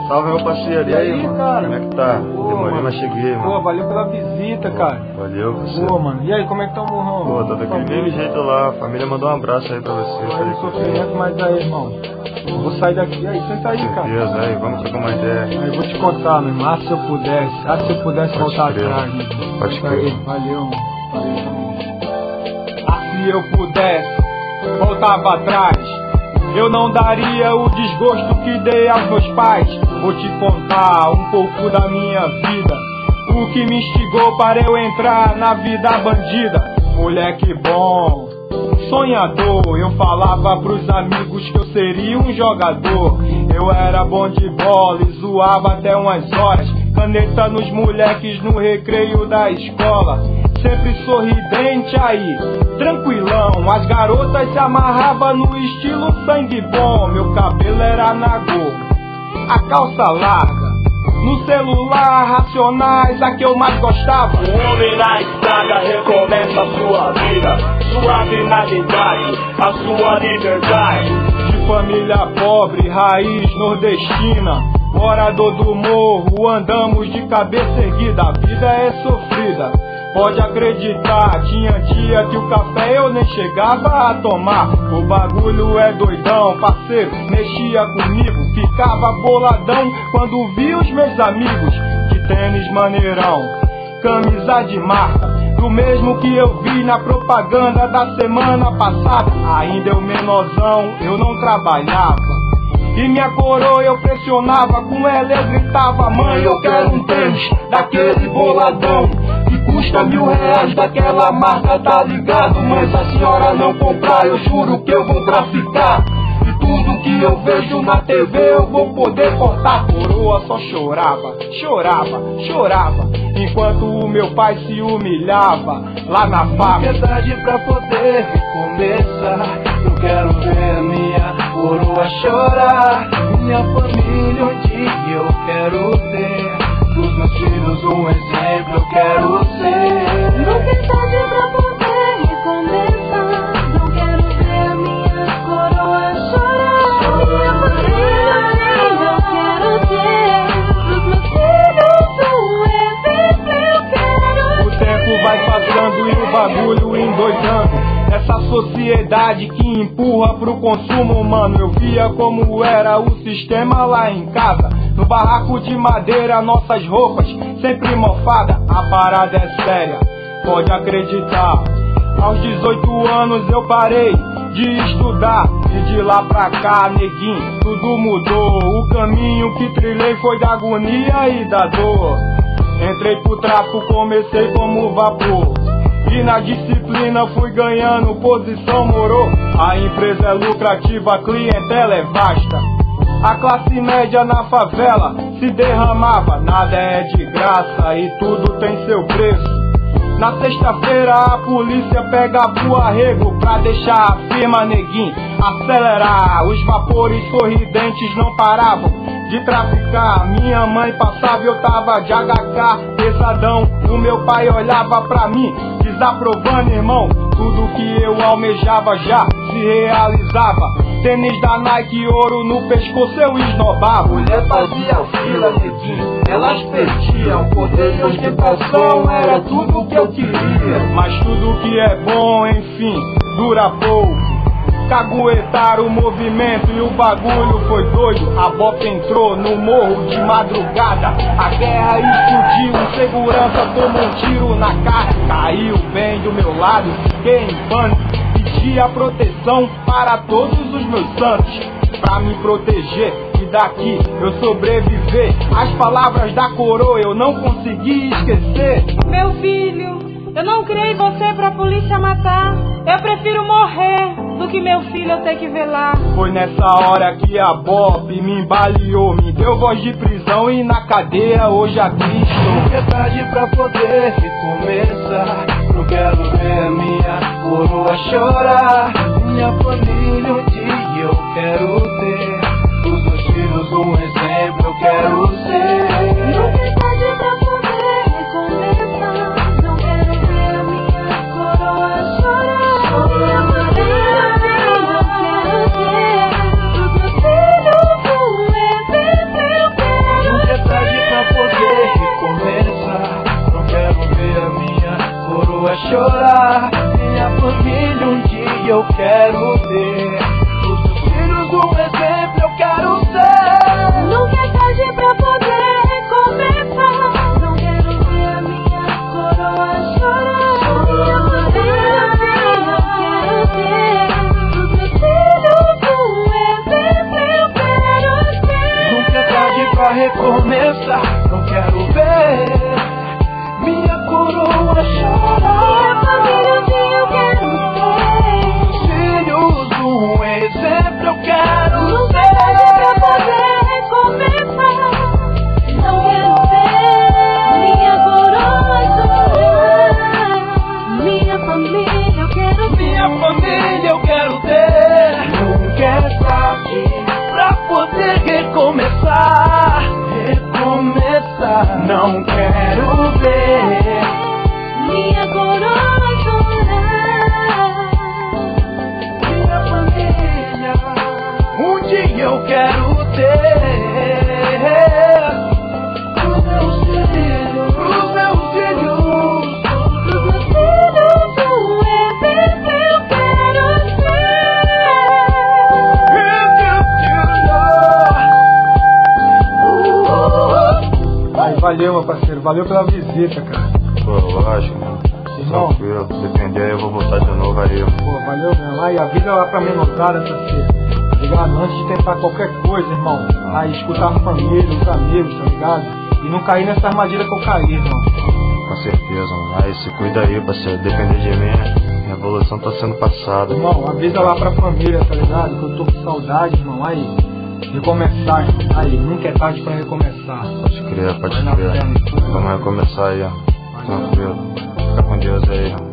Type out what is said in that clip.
Salve, meu parceiro. E aí, mano? Cara? Como é que tá? Demorei, mas cheguei, mano. Pô, valeu pela visita, cara. Valeu, parceiro. Pô, mano. E aí, como é que tá o morrão? Pô, tá daquele mesmo jeito lá. A família mandou um abraço aí pra você. Olha o sofrimento, mas aí, irmão. Eu vou sair daqui. Aí, senta aí, cara. Beleza, aí, vamos trocar uma ideia. Aí, eu vou te contar, meu irmão. Se eu pudesse voltar atrás, meu irmão. Pode crer. Valeu, mano. Se eu pudesse, voltava atrás. Eu não daria o desgosto que dei aos meus pais. Vou te contar um pouco da minha vida, o que me instigou para eu entrar na vida bandida. Moleque bom, sonhador, eu falava pros amigos que eu seria um jogador. Eu era bom de bola e zoava até umas horas, caneta nos moleques no recreio da escola. Sempre sorridente aí, tranquilão. As garotas se amarravam no estilo sangue bom. Meu cabelo era na Gol, a calça larga. No celular, Racionais, a que eu mais gostava. O homem na estrada recomeça a sua vida, sua finalidade, a sua liberdade. De família pobre, raiz nordestina, morador do morro, andamos de cabeça erguida. A vida é sofrida, pode acreditar. Tinha dia que o café eu nem chegava a tomar. O bagulho é doidão, parceiro, mexia comigo. Ficava boladão quando vi os meus amigos de tênis maneirão, camisa de marca, do mesmo que eu vi na propaganda da semana passada. Ainda eu menorzão, eu não trabalhava, e minha coroa eu pressionava, com ela eu gritava: mãe, eu quero um tênis daquele boladão que custa R$1000 daquela marca, tá ligado? Mas a senhora não comprar, eu juro que eu vou traficar. E tudo que eu vejo na TV eu vou poder cortar. Coroa só chorava, chorava, chorava, enquanto o meu pai se humilhava lá na fábrica. Ansiedade pra poder recomeçar. Eu quero ver a minha coroa chorar. Minha família um dia eu quero ter. Dos meus filhos um exemplo eu quero ser. Ansiedade pra poder recomeçar. Eu quero ver a minha coroa chorar. Minha família eu quero ter. Dos meus filhos um exemplo eu quero. O tempo vai passando e o bagulho endoidando. Essa sociedade que empurra pro consumo, mano. Eu via como era o sistema lá em casa. No barraco de madeira, nossas roupas sempre mofada. A parada é séria, pode acreditar. Aos 18 anos eu parei de estudar, e de lá pra cá, neguinho, tudo mudou. O caminho que trilhei foi da agonia e da dor. Entrei pro tráfico, comecei como vapor, e na disciplina fui ganhando posição, morou. A empresa é lucrativa, a clientela é vasta. A classe média na favela se derramava. Nada é de graça e tudo tem seu preço. Na sexta-feira a polícia pega pro arrego pra deixar a firma, neguinho, acelerar. Os vapores sorridentes não paravam de traficar. Minha mãe passava e eu tava de HK pesadão. O meu pai olhava pra mim desaprovando, irmão. Tudo que eu almejava já se realizava. Tênis da Nike, ouro no pescoço eu esnobava. Mulher fazia fila, neguinho, elas perdiam. Poder e ostentação era tudo que eu queria. Mas tudo que é bom, enfim, dura pouco. Caguetaram o movimento e o bagulho foi doido. A bota entrou no morro de madrugada. A guerra explodiu, um segurança tomou um tiro na cara. Caiu bem do meu lado, fiquei em pânico. Pedi a proteção para todos os meus santos, pra me proteger e daqui eu sobreviver. As palavras da coroa eu não consegui esquecer. Meu filho, eu não criei você pra polícia matar. Eu prefiro morrer do que meu filho eu ter que velar. Foi nessa hora que a Bob me embaleou, me deu voz de prisão e na cadeia hoje aqui estou. Ansiedade pra poder recomeçar. Eu quero ver a minha coroa chorar. Minha família um dia eu quero ter. Dos meus filhos um exemplo eu quero ser. Ansiedade pra poder recomeçar. Eu quero ver a minha coroa chorar. Minha família eu quero ter. Dos meus filhos um exemplo eu quero. quero ter. Os meus filhos um exemplo eu quero ser. Nunca é tarde pra poder recomeçar. Não quero ver a minha coroa chorar. Minha família eu quero ter. Os meus filhos um exemplo eu quero ser. Nunca é tarde pra recomeçar. Não quero ver minha coroa chorar. Minha família eu quero ter. Filhos um exemplo eu quero Nunca é ser. tarde pra poder recomeçar. Não quero ver minha coroa chorar. Minha família eu quero ter. Minha família eu quero ter. Nunca é tarde pra poder recomeçar. Recomeçar. Não quero ver minha coroa chorar. minha família. Um dia eu quero ter. Pros meus filhos, pros meus filhos. Pros meus filhos um exemplo eu quero ser. Aí, valeu, meu parceiro. Valeu pela visita, cara. Pô, lógico, mano. Irmão. Tranquilo. Depender, eu vou voltar de novo aí. Pô, valeu mesmo. Aí, avisa lá pra menosada, parceiro. Tá ligado? Antes de tentar qualquer coisa, irmão. Aí, escutar a família, os amigos, tá ligado? E não cair nessa armadilha que eu caí, irmão. Com certeza, mano. Aí, se cuida aí, parceiro. Depender de mim, minha evolução tá sendo passada. Irmão, avisa lá pra família, tá ligado? Que eu tô com saudade, irmão. Aí, recomeçar, irmão. Aí, nunca é tarde pra recomeçar. Pode crer, pode Vai na crer. fé, né? Vamos recomeçar aí, ó. Tranquilo. Fica com Deus aí, irmão.